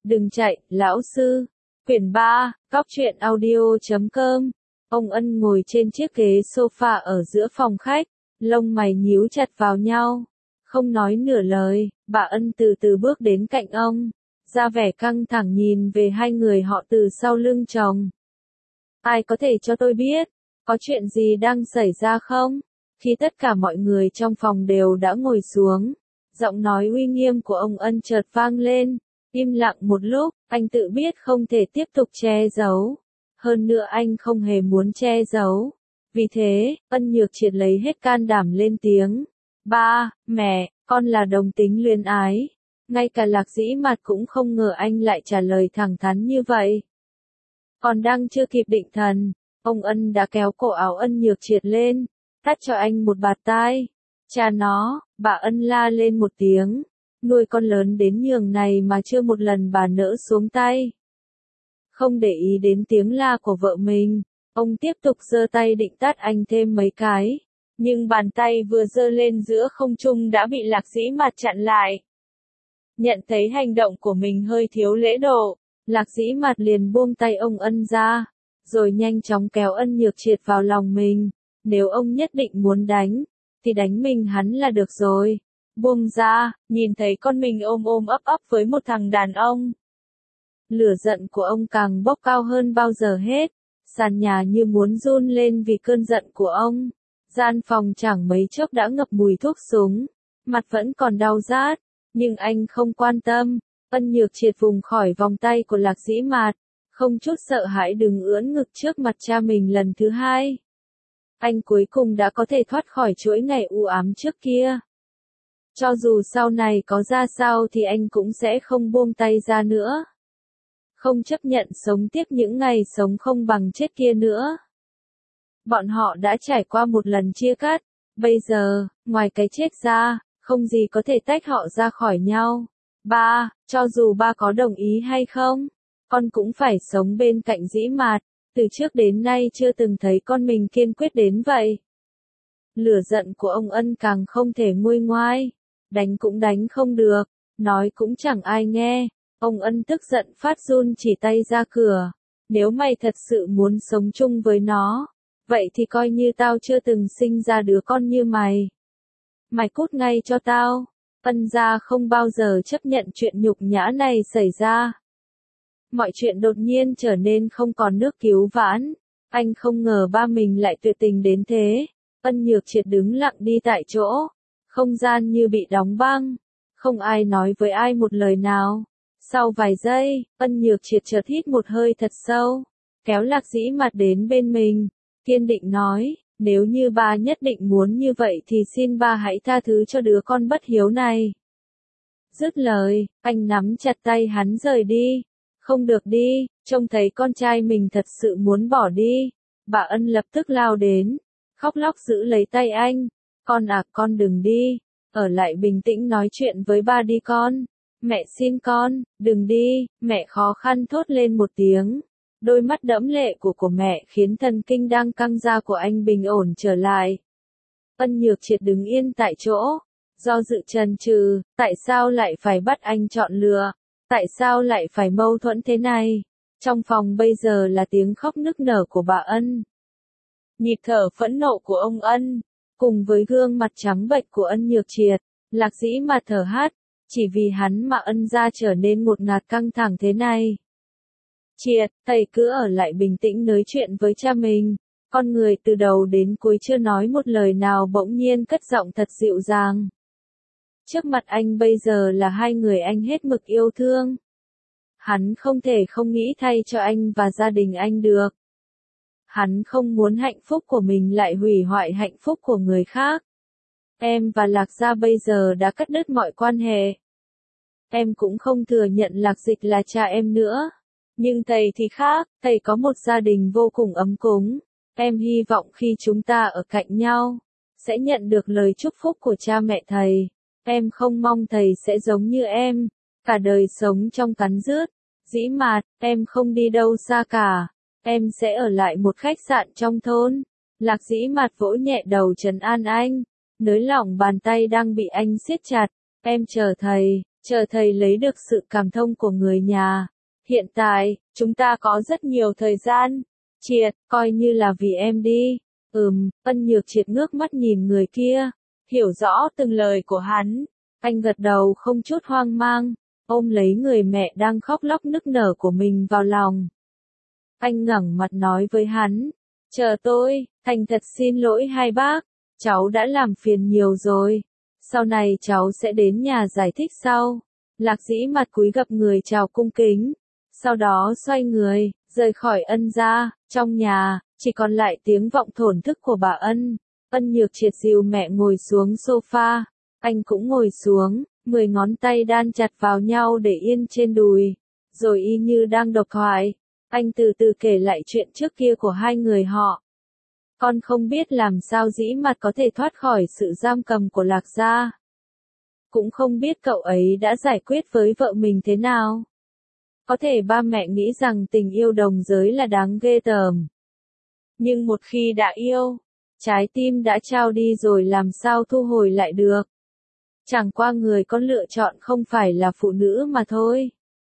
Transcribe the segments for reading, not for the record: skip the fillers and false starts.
Đừng chạy, lão sư. Quyển 3, Cóc truyện audio.com. Ông Ân ngồi trên chiếc ghế sofa ở giữa phòng khách, lông mày nhíu chặt vào nhau, không nói nửa lời. Bà Ân từ từ bước đến cạnh ông, ra vẻ căng thẳng nhìn về hai người họ từ sau lưng chồng. Ai có thể cho tôi biết, có chuyện gì đang xảy ra không? Khi tất cả mọi người trong phòng đều đã ngồi xuống, giọng nói uy nghiêm của ông Ân chợt vang lên. Im lặng một lúc, anh tự biết không thể tiếp tục che giấu. Hơn nữa anh không hề muốn che giấu. Vì thế, Ân Nhược Triệt lấy hết can đảm lên tiếng. Ba, mẹ, con là đồng tính luyến ái. Ngay cả Lạc Dĩ Mạt cũng không ngờ anh lại trả lời thẳng thắn như vậy. Còn đang chưa kịp định thần, ông Ân đã kéo cổ áo Ân Nhược Triệt lên, tát cho anh một bạt tai. Cha nó, bà Ân la lên một tiếng. Nuôi con lớn đến nhường này mà chưa một lần bà nỡ xuống tay. Không để ý đến tiếng la của vợ mình, ông tiếp tục giơ tay định tát anh thêm mấy cái. Nhưng bàn tay vừa giơ lên giữa không trung đã bị Lạc Dĩ Mạt chặn lại. Nhận thấy hành động của mình hơi thiếu lễ độ, Lạc Dĩ Mạt liền buông tay ông Ân ra, rồi nhanh chóng kéo Ân Nhược Triệt vào lòng mình. Nếu ông nhất định muốn đánh, thì đánh mình hắn là được rồi. Buông ra, nhìn thấy con mình ôm ôm ấp ấp với một thằng đàn ông. Lửa giận của ông càng bốc cao hơn bao giờ hết, sàn nhà như muốn run lên vì cơn giận của ông. Gian phòng chẳng mấy chốc đã ngập mùi thuốc súng, mặt vẫn còn đau rát, nhưng anh không quan tâm. Ân Nhược Triệt vùng khỏi vòng tay của Lạc Dĩ Mạt, không chút sợ hãi đứng ưỡn ngực trước mặt cha mình lần thứ hai. Anh cuối cùng đã có thể thoát khỏi chuỗi ngày u ám trước kia. Cho dù sau này có ra sao thì anh cũng sẽ không buông tay ra nữa. Không chấp nhận sống tiếp những ngày sống không bằng chết kia nữa. Bọn họ đã trải qua một lần chia cắt, bây giờ, ngoài cái chết ra, không gì có thể tách họ ra khỏi nhau. Ba, cho dù ba có đồng ý hay không, con cũng phải sống bên cạnh Dĩ Mạt, từ trước đến nay chưa từng thấy con mình kiên quyết đến vậy. Lửa giận của ông Ân càng không thể nguôi ngoai. Đánh cũng đánh không được, nói cũng chẳng ai nghe. Ông Ân tức giận phát run chỉ tay ra cửa. Nếu mày thật sự muốn sống chung với nó, vậy thì coi như tao chưa từng sinh ra đứa con như mày. Mày cút ngay cho tao. Ân gia không bao giờ chấp nhận chuyện nhục nhã này xảy ra. Mọi chuyện đột nhiên trở nên không còn nước cứu vãn. Anh không ngờ ba mình lại tuyệt tình đến thế. Ân Nhược Triệt đứng lặng đi tại chỗ. Không gian như bị đóng băng, không ai nói với ai một lời nào. Sau vài giây, Ân Nhược Triệt chợt hít một hơi thật sâu, kéo Lạc Dĩ Mạt đến bên mình, kiên định nói, nếu như ba nhất định muốn như vậy thì xin ba hãy tha thứ cho đứa con bất hiếu này. Dứt lời, anh nắm chặt tay hắn rời đi. Không được đi, trông thấy con trai mình thật sự muốn bỏ đi. Bà Ân lập tức lao đến, khóc lóc giữ lấy tay anh. Con à, con đừng đi, ở lại bình tĩnh nói chuyện với ba đi con. Mẹ xin con, đừng đi, mẹ khó khăn thốt lên một tiếng. Đôi mắt đẫm lệ của mẹ khiến thần kinh đang căng ra của anh bình ổn trở lại. Ân Nhược Triệt đứng yên tại chỗ, do dự chần chừ, tại sao lại phải bắt anh chọn lựa, tại sao lại phải mâu thuẫn thế này. Trong phòng bây giờ là tiếng khóc nức nở của bà Ân. Nhịp thở phẫn nộ của ông Ân. Cùng với gương mặt trắng bệch của Ân Nhược Triệt, Lạc Dĩ Mạt thở hắt, chỉ vì hắn mà Ân gia trở nên ngột ngạt căng thẳng thế này. Triệt, thầy cứ ở lại bình tĩnh nói chuyện với cha mình. Con người từ đầu đến cuối chưa nói một lời nào bỗng nhiên cất giọng thật dịu dàng. Trước mặt anh bây giờ là hai người anh hết mực yêu thương. Hắn không thể không nghĩ thay cho anh và gia đình anh được. Hắn không muốn hạnh phúc của mình lại hủy hoại hạnh phúc của người khác. Em và Lạc gia bây giờ đã cắt đứt mọi quan hệ. Em cũng không thừa nhận Lạc Dịch là cha em nữa. Nhưng thầy thì khác, thầy có một gia đình vô cùng ấm cúng. Em hy vọng khi chúng ta ở cạnh nhau, sẽ nhận được lời chúc phúc của cha mẹ thầy. Em không mong thầy sẽ giống như em, cả đời sống trong cắn rứt. Dĩ Mạt, em không đi đâu xa cả. Em sẽ ở lại một khách sạn trong thôn. Lạc Dĩ Mạt vỗ nhẹ đầu trấn an anh, nới lỏng bàn tay đang bị anh siết chặt. Em chờ thầy, chờ thầy lấy được sự cảm thông của người nhà. Hiện tại, chúng ta có rất nhiều thời gian. Triệt, coi như là vì em đi. Ân Nhược Triệt ngước mắt nhìn người kia, hiểu rõ từng lời của hắn. Anh gật đầu không chút hoang mang, ôm lấy người mẹ đang khóc lóc nức nở của mình vào lòng. Anh ngẩng mặt nói với hắn, chờ tôi, thành thật xin lỗi hai bác, cháu đã làm phiền nhiều rồi. Sau này cháu sẽ đến nhà giải thích sau. Lạc Dĩ mặt cúi gập người chào cung kính, sau đó xoay người, rời khỏi Ân gia. Trong nhà, chỉ còn lại tiếng vọng thổn thức của bà Ân. Ân Nhược Triệt dìu mẹ ngồi xuống sofa, anh cũng ngồi xuống, 10 ngón tay đan chặt vào nhau để yên trên đùi, rồi y như đang độc thoại, anh từ từ kể lại chuyện trước kia của hai người họ. Con không biết làm sao Dĩ mặt có thể thoát khỏi sự giam cầm của Lạc gia. Cũng không biết cậu ấy đã giải quyết với vợ mình thế nào. Có thể ba mẹ nghĩ rằng tình yêu đồng giới là đáng ghê tởm. Nhưng một khi đã yêu, trái tim đã trao đi rồi làm sao thu hồi lại được. Chẳng qua người con lựa chọn không phải là phụ nữ mà thôi.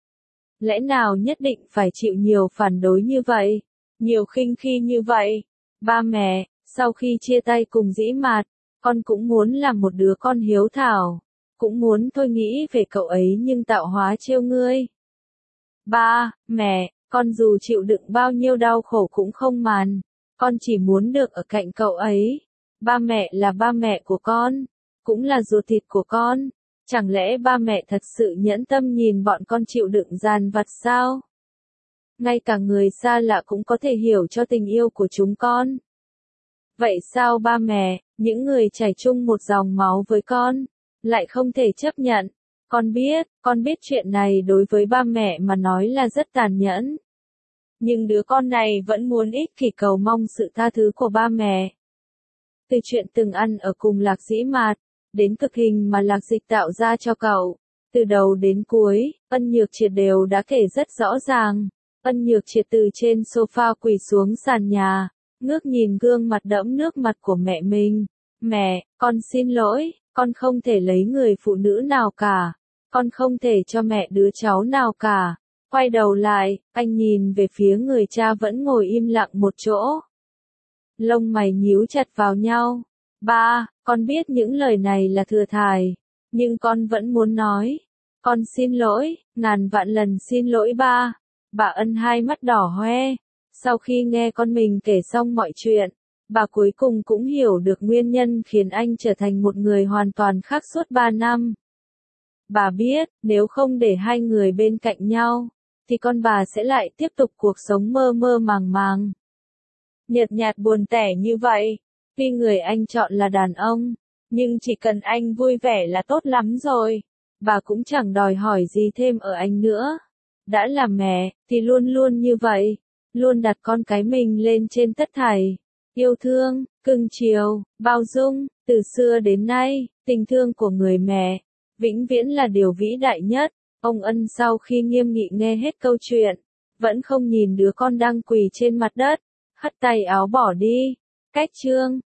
Lẽ nào nhất định phải chịu nhiều phản đối như vậy, nhiều khinh khi như vậy? Ba mẹ, sau khi chia tay cùng Dĩ Mạt, con cũng muốn làm một đứa con hiếu thảo, cũng muốn thôi nghĩ về cậu ấy nhưng tạo hóa trêu ngươi. Ba, mẹ, con dù chịu đựng bao nhiêu đau khổ cũng không màn, con chỉ muốn được ở cạnh cậu ấy. Ba mẹ là ba mẹ của con, cũng là ruột thịt của con. Chẳng lẽ ba mẹ thật sự nhẫn tâm nhìn bọn con chịu đựng dằn vặt sao? Ngay cả người xa lạ cũng có thể hiểu cho tình yêu của chúng con. Vậy sao ba mẹ, những người chảy chung một dòng máu với con, lại không thể chấp nhận? Con biết chuyện này đối với ba mẹ mà nói là rất tàn nhẫn. Nhưng đứa con này vẫn muốn ích kỷ cầu mong sự tha thứ của ba mẹ. Từ chuyện từng ăn ở cùng Lạc Dĩ Mạt, đến cực hình mà Lạc Dịch tạo ra cho cậu, từ đầu đến cuối, Ân Nhược Triệt đều đã kể rất rõ ràng. Ân Nhược Triệt từ trên sofa quỳ xuống sàn nhà, ngước nhìn gương mặt đẫm nước mặt của mẹ mình. Mẹ, con xin lỗi, con không thể lấy người phụ nữ nào cả, con không thể cho mẹ đứa cháu nào cả. Quay đầu lại, anh nhìn về phía người cha vẫn ngồi im lặng một chỗ. Lông mày nhíu chặt vào nhau. Ba, con biết những lời này là thừa thải, nhưng con vẫn muốn nói. Con xin lỗi, ngàn vạn lần xin lỗi ba. Bà Ân hai mắt đỏ hoe. Sau khi nghe con mình kể xong mọi chuyện, bà cuối cùng cũng hiểu được nguyên nhân khiến anh trở thành một người hoàn toàn khác suốt 3 năm. Bà biết, nếu không để hai người bên cạnh nhau, thì con bà sẽ lại tiếp tục cuộc sống mơ mơ màng màng. Nhợt nhạt buồn tẻ như vậy. Tuy người anh chọn là đàn ông, nhưng chỉ cần anh vui vẻ là tốt lắm rồi. Bà cũng chẳng đòi hỏi gì thêm ở anh nữa. Đã là mẹ, thì luôn luôn như vậy. Luôn đặt con cái mình lên trên tất thảy. Yêu thương, cưng chiều, bao dung, từ xưa đến nay, tình thương của người mẹ, vĩnh viễn là điều vĩ đại nhất. Ông Ân sau khi nghiêm nghị nghe hết câu chuyện, vẫn không nhìn đứa con đang quỳ trên mặt đất, hất tay áo bỏ đi. Cách chương